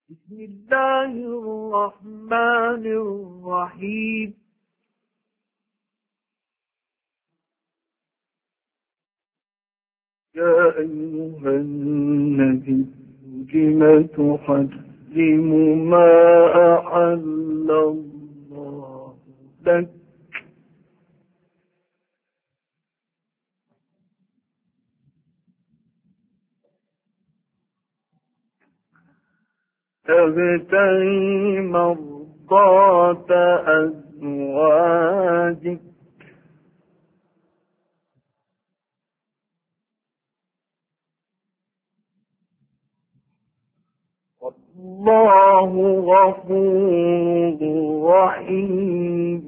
بسم الله الرحمن الرحيم. يا أيها النبي لم تحرم ما أحل الله لك تبتغي مرضات أزواجك والله غفور رحيم.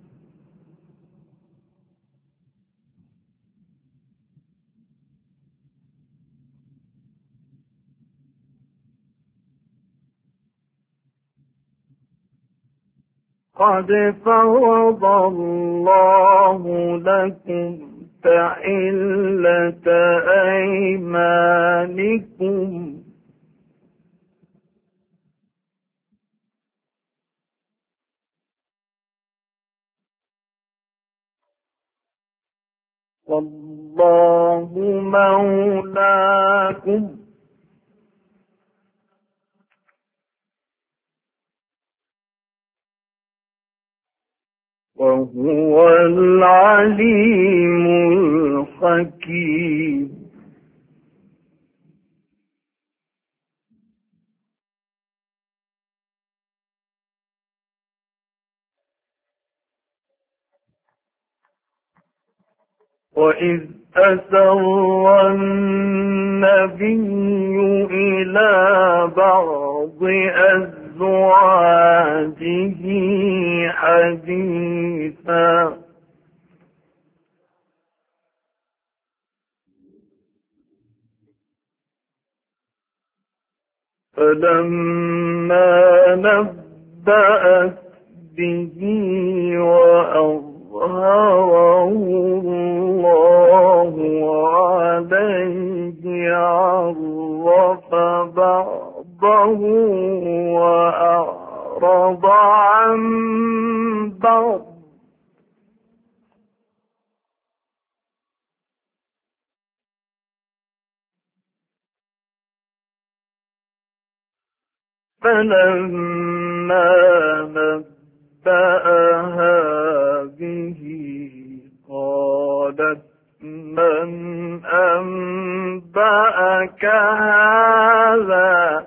قد فرض الله لكم تحلة أيمانكم والله مولاكم وهو العليم الحكيم. وإذ أسر النبي إلى بعض أزواجه حديثا فلما نبأت به وأظهره الله عليه عرف بعضه وأعرض عن بعض فلما نبأها به قالت من أنبأك هذا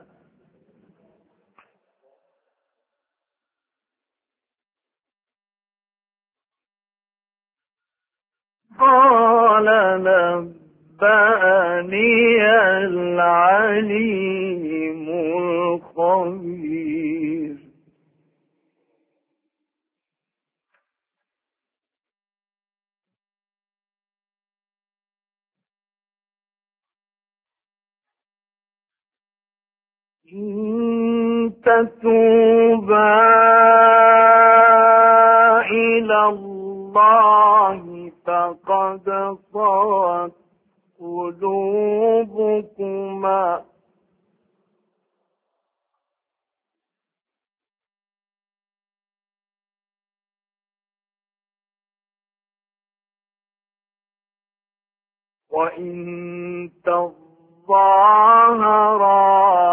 قال نبأني العليم الخبير. إن تتوبا إلى الله فقد صغت قلوبكما وإن تظاهرا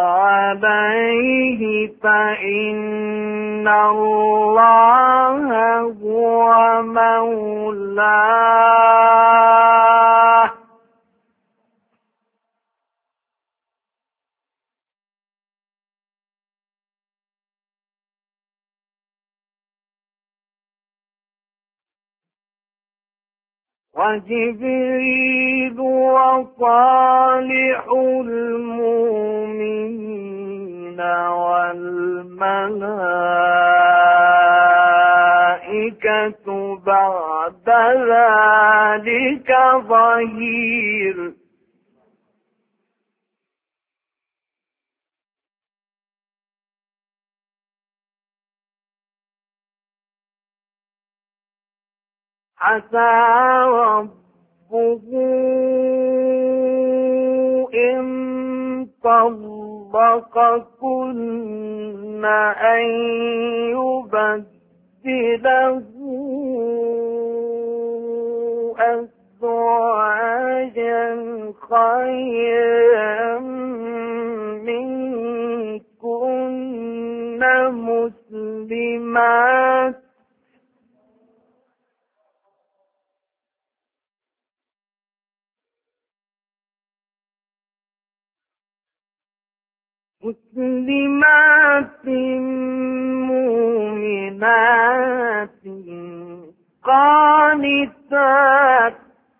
عليه فإن الله هو مولاه وجبريل وصالح المؤمنين والملائكة بعد ذلك ظهير. عسى ربه إن طلقكن رزقكن أن يبدله أزواجا خيرا منكن مسلمات مؤمنات قانتات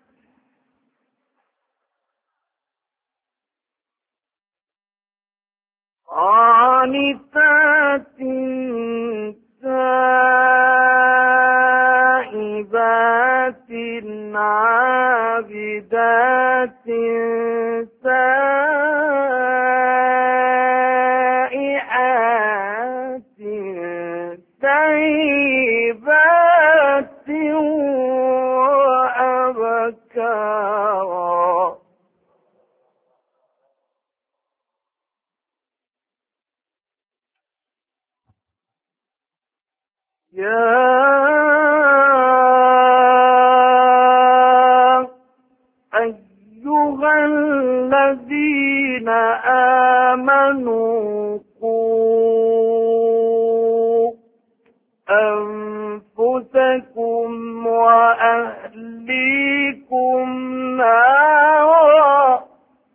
تائبات عابدات سائحات طيبات وأبكارا. يا أيها الذين آمنوا قوا أنفسكم وأهليكم نارا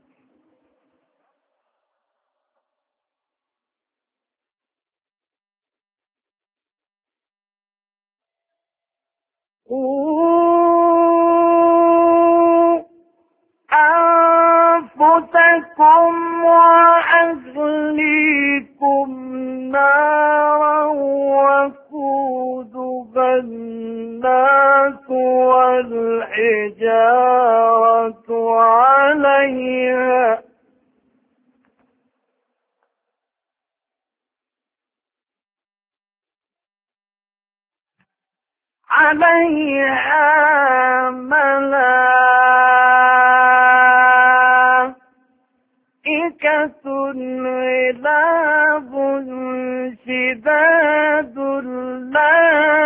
أنفسكم وأهليكم نارا وقودها الناس والحجارة عليها ملائكة غلاظ شداد لا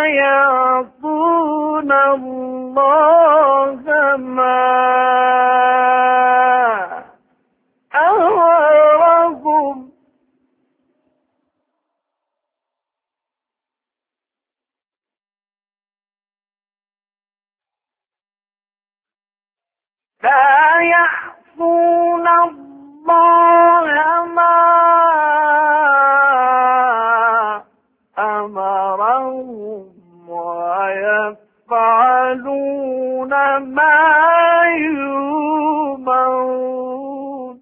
يعصون الله ما أمرهم لا يعصون الله ما أمرهم ويفعلون ما يؤمرون.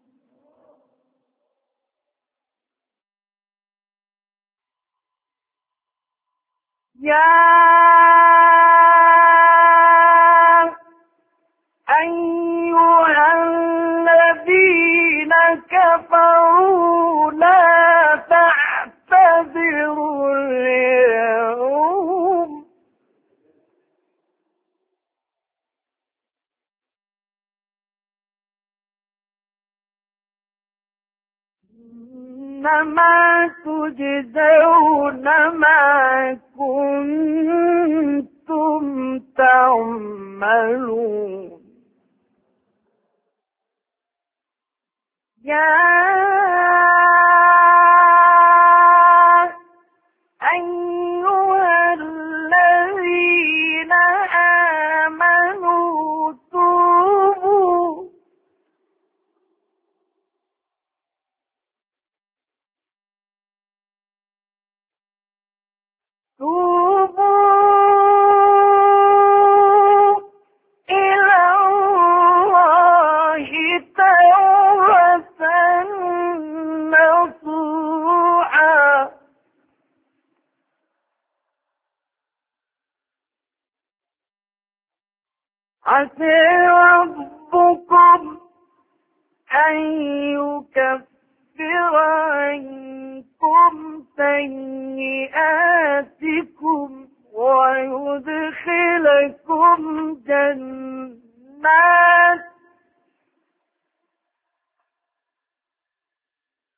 يا أيها الذين كفروا لا تعتذروا اليوم إنما تجزون ما كنتم تعملون. يا أيها الذين آمنوا توبوا إلى الله توبة نصوحا عسى ربكم أن يكفر عنكم سيئاتكم ويدخلكم جنات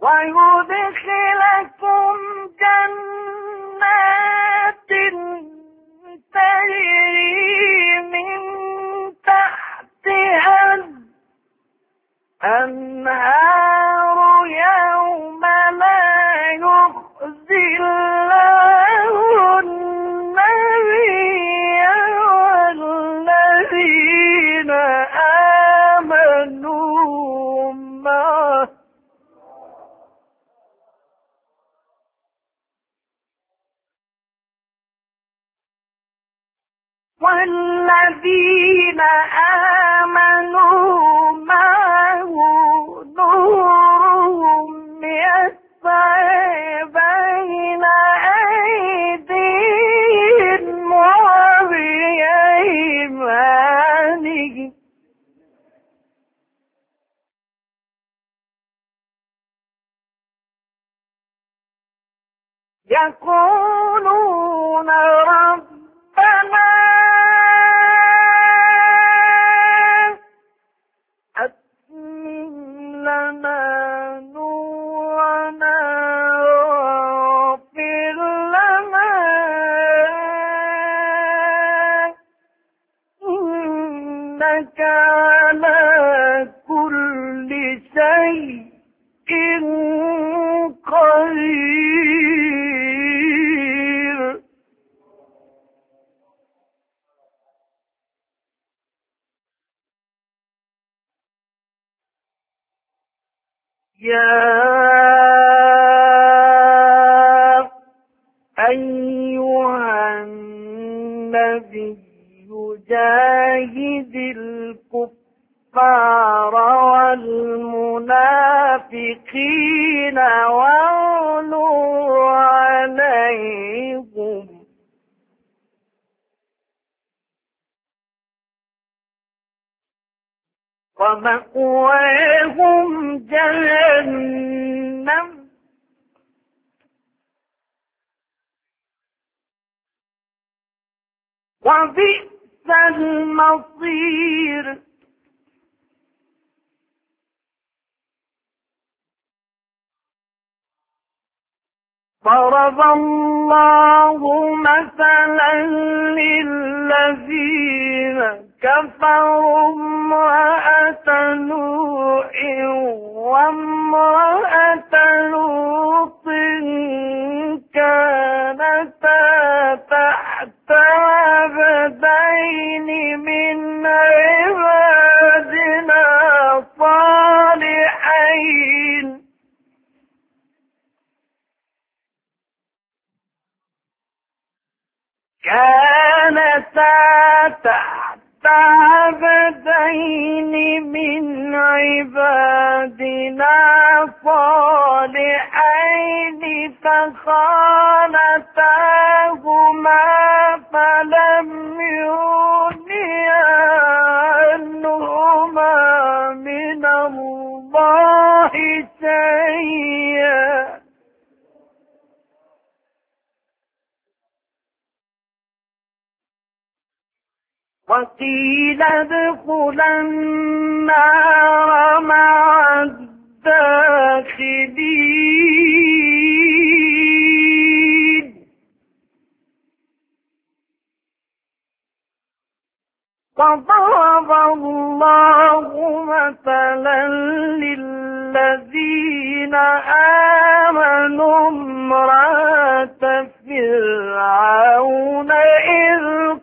ويدخلكم جنات تجري من تحتها الأنهار يوم لا يخزي الله النبي والذين آمنوا معه نورهم يسعى بين أيديهم وبأيمانهم يقولون ربنا أتمم لنا نورنا واغفر لنا إنك على كل شيء قدير. يا أيها النبي جاهد الكفار والمنافقين واغلظ عليهم ومأواهم جهنم وبئس المصير. ضرب الله مثلا للذين كفروا امرأة نوح وامرأة لوط كانتا تحت عبدين من عبادنا صالحين كانتا تحت عبدين من عبادنا صالحين فخانتاهما فلم يغنيا عنهما من الله شيئا وقيل ادخلا النار مع الداخلين. وضرب الله مثلا للذين آمنوا امرأة فرعون إذ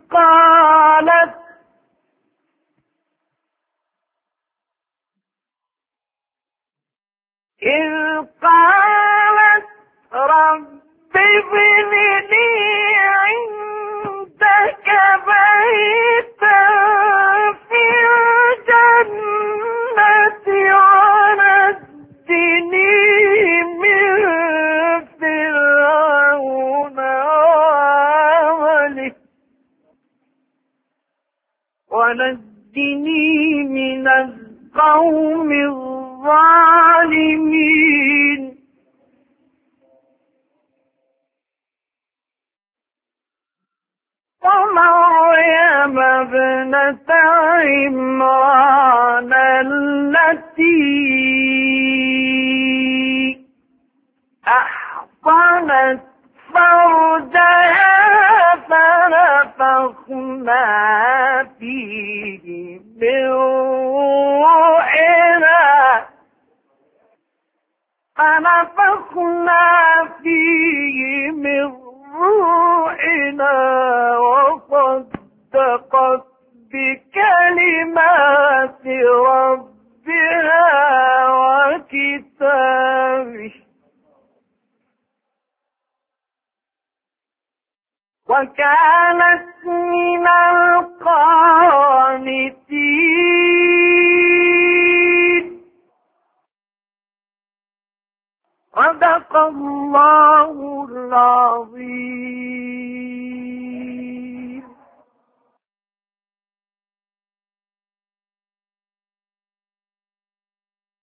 قالت رب ابن لي عندك بيتا في الجنة ونجني من فرعون وعمله ونجني من القوم الظالمين. ومريم ابنة عمران التي ربها وكتابه وكانت من القانتين. صدق الله العظيم.